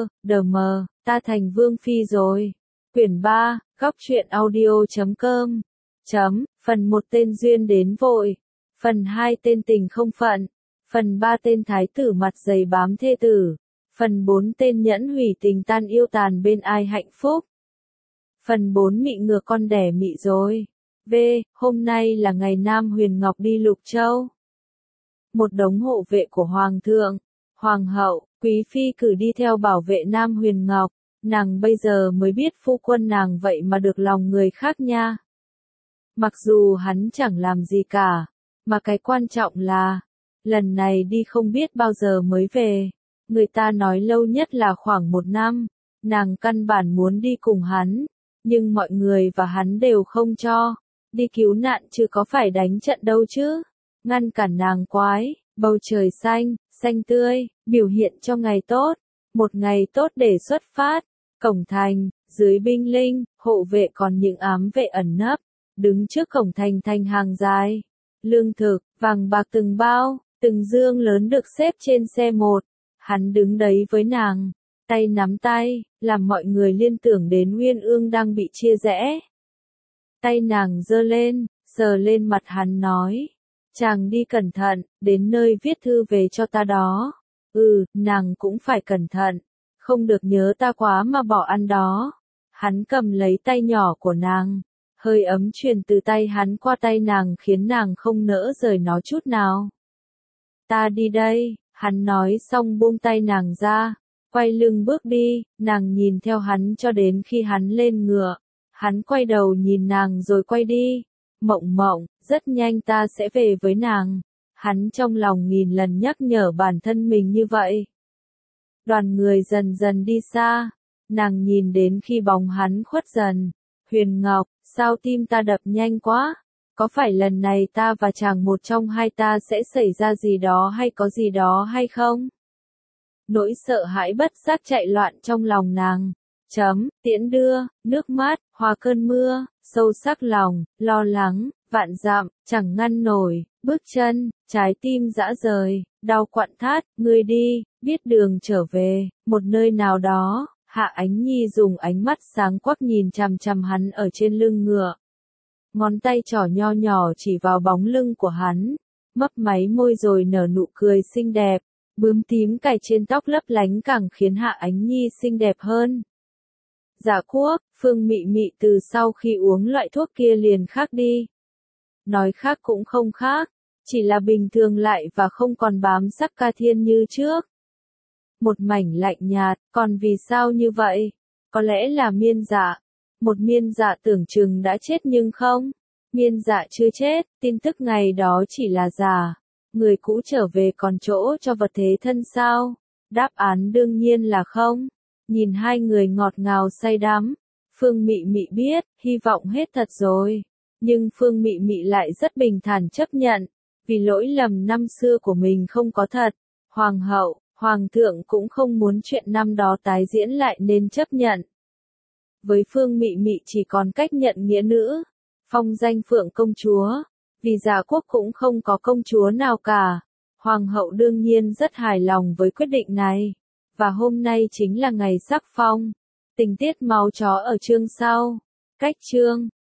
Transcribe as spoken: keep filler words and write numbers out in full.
đờ mờ, ta thành vương phi rồi. Quyển ba, góc truyện audio chấm com. Chấm, phần một tên duyên đến vội. Phần hai tên tình không phận. Phần ba tên thái tử mặt dày bám thê tử. Phần bốn tên nhẫn hủy tình tan yêu tàn bên ai hạnh phúc. Phần bốn mị ngừa con đẻ mị rồi. V, hôm nay là ngày Nam Huyền Ngọc đi Lục Châu. Một đống hộ vệ của Hoàng thượng, Hoàng hậu, Quý phi cử đi theo bảo vệ Nam Huyền Ngọc. Nàng bây giờ mới biết phu quân nàng vậy mà được lòng người khác nha. Mặc dù hắn chẳng làm gì cả, mà cái quan trọng là, lần này đi không biết bao giờ mới về. Người ta nói lâu nhất là khoảng một năm, nàng căn bản muốn đi cùng hắn, nhưng mọi người và hắn đều không cho. Đi cứu nạn chứ có phải đánh trận đâu chứ. Ngăn cản nàng quái, bầu trời xanh, xanh tươi, biểu hiện cho ngày tốt. Một ngày tốt để xuất phát. Cổng thành, dưới binh linh, hộ vệ còn những ám vệ ẩn nấp, đứng trước cổng thành thành hàng dài. Lương thực, vàng bạc từng bao, từng dương lớn được xếp trên xe một. Hắn đứng đấy với nàng, tay nắm tay, làm mọi người liên tưởng đến Uyên Ương đang bị chia rẽ. Tay nàng giơ lên, sờ lên mặt hắn nói, chàng đi cẩn thận, đến nơi viết thư về cho ta đó. Ừ, nàng cũng phải cẩn thận, không được nhớ ta quá mà bỏ ăn đó. Hắn cầm lấy tay nhỏ của nàng, hơi ấm truyền từ tay hắn qua tay nàng khiến nàng không nỡ rời nó chút nào. Ta đi đây, hắn nói xong buông tay nàng ra, quay lưng bước đi, nàng nhìn theo hắn cho đến khi hắn lên ngựa. Hắn quay đầu nhìn nàng rồi quay đi. Mộng mộng, rất nhanh ta sẽ về với nàng. Hắn trong lòng nghìn lần nhắc nhở bản thân mình như vậy. Đoàn người dần dần đi xa. Nàng nhìn đến khi bóng hắn khuất dần. Huyền Ngọc, sao tim ta đập nhanh quá? Có phải lần này ta và chàng một trong hai ta sẽ xảy ra gì đó hay có gì đó hay không? Nỗi sợ hãi bất giác chạy loạn trong lòng nàng. Chấm, tiễn đưa, nước mắt, hòa cơn mưa, sâu sắc lòng, lo lắng, vạn dặm, chẳng ngăn nổi, bước chân, trái tim dã rời, đau quặn thắt, ngươi đi, biết đường trở về, một nơi nào đó. Hạ Ánh Nhi dùng ánh mắt sáng quắc nhìn chằm chằm hắn ở trên lưng ngựa. Ngón tay trỏ nho nhỏ chỉ vào bóng lưng của hắn, mấp máy môi rồi nở nụ cười xinh đẹp, bướm tím cài trên tóc lấp lánh càng khiến Hạ Ánh Nhi xinh đẹp hơn. Dạ Quốc, Phương Mị Mị từ sau khi uống loại thuốc kia liền khác đi. Nói khác cũng không khác, chỉ là bình thường lại và không còn bám sắc Ca Thiên như trước. Một mảnh lạnh nhạt, còn vì sao như vậy? Có lẽ là Miên Dạ. Một Miên Dạ tưởng chừng đã chết nhưng không. Miên Dạ chưa chết, tin tức ngày đó chỉ là giả. Người cũ trở về còn chỗ cho vật thế thân sao? Đáp án đương nhiên là không. Nhìn hai người ngọt ngào say đắm, Phương Mị Mị biết, hy vọng hết thật rồi. Nhưng Phương Mị Mị lại rất bình thản chấp nhận, vì lỗi lầm năm xưa của mình không có thật. Hoàng hậu, Hoàng thượng cũng không muốn chuyện năm đó tái diễn lại nên chấp nhận. Với Phương Mị Mị chỉ còn cách nhận nghĩa nữ, phong danh Phượng công chúa, vì Dạ Quốc cũng không có công chúa nào cả. Hoàng hậu đương nhiên rất hài lòng với quyết định này. Và hôm nay chính là ngày sắc phong. Tình tiết máu chó ở chương sau. Cách chương